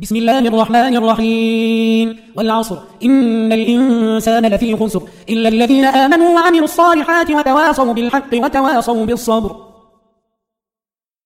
بسم الله الرحمن الرحيم والعصر إن الإنسان لفي خسر إلا الذين آمنوا وعملوا الصالحات وتواصوا بالحق وتواصوا بالصبر